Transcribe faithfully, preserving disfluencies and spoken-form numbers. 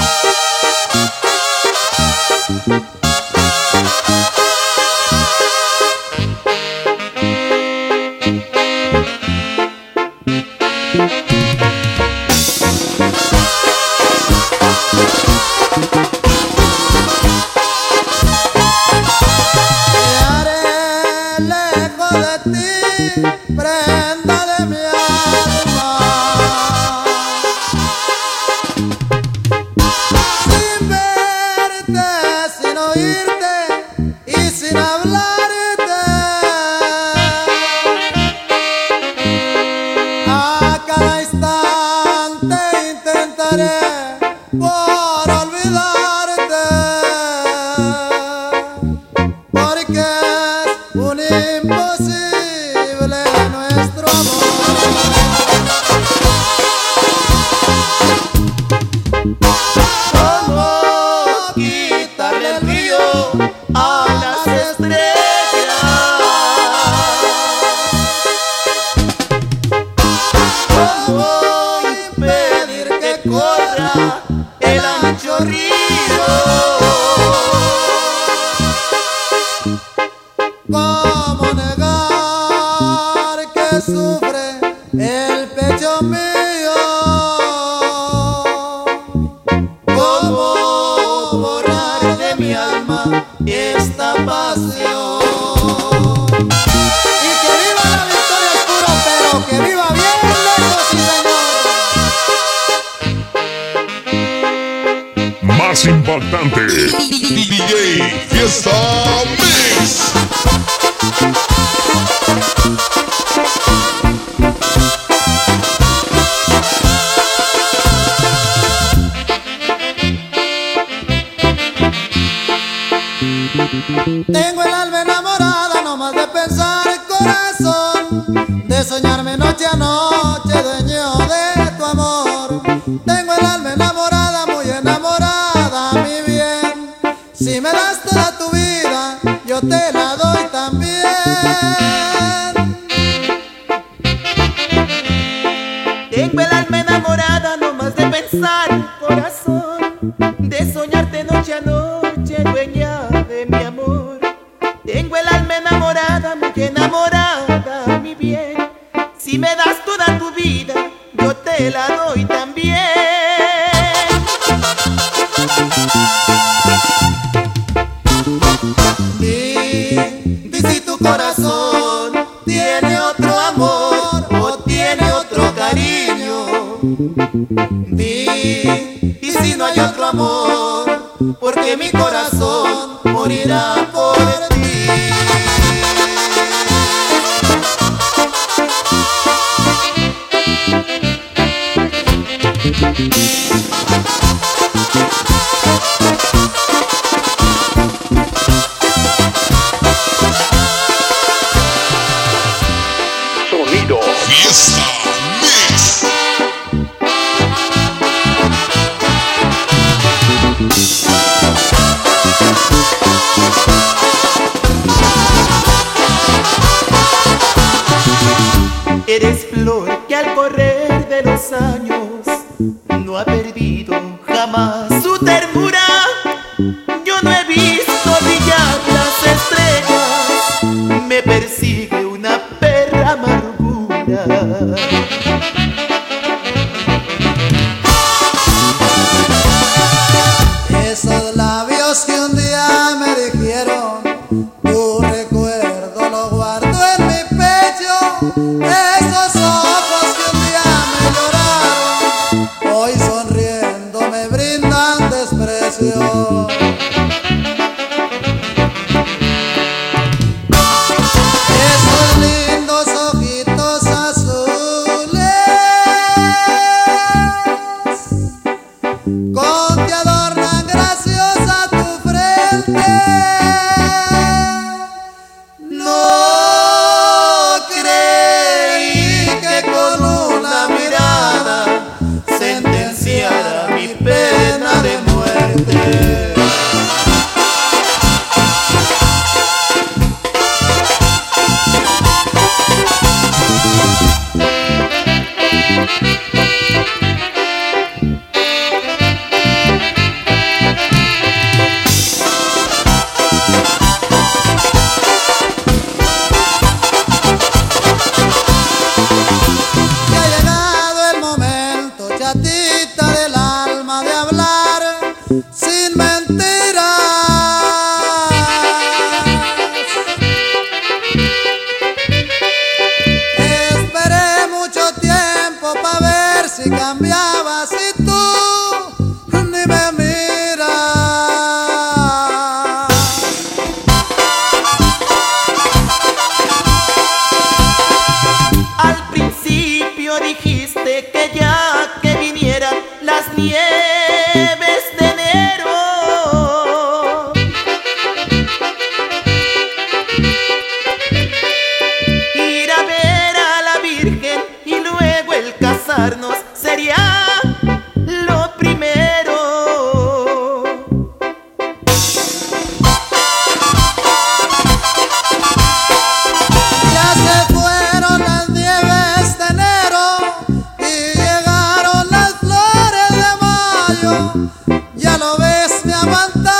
Más impactante, D J Fiesta Mix. Tengo el alma enamorada nomás de pensar, corazón, de soñarme noche a noche, dueño de tu amor. Tengo el alma enamorada, muy enamorada, mi bien. Si me das toda tu vida, yo te la doy también. Tengo el alma enamorada nomás de pensar, corazón, de soñarte noche a noche, dueña de mi amor. Tengo el alma enamorada, muy enamorada, mi bien. Si me das toda tu vida, yo te la doy también. Di, di si tu corazón tiene otro amor o tiene otro cariño. Di, y si no hay otro amor, porque mi corazón morirá por ti. Sonido Fiesta Mix. Eres flor que al correr de los años no ha perdido jamás su ternura. Yo no he visto brillar las estrellas, me persigue una perra amargura. Esos labios que un día me dijeron, tu recuerdo lo guardo en mi pecho. Esos ojos que un día me lloraron, hoy sonriendo me brindan desprecio. Esos lindos ojitos azules con que adornan graciosa tu frente, no creí que con una mirada sentenciara mi pena de muerte. nieves de enero. Ir a ver a la Virgen y luego el casarnos sería lo primero. Ya se fueron las nieves de enero y llegaron las flores de mayo. Ya lo ves, me aguanta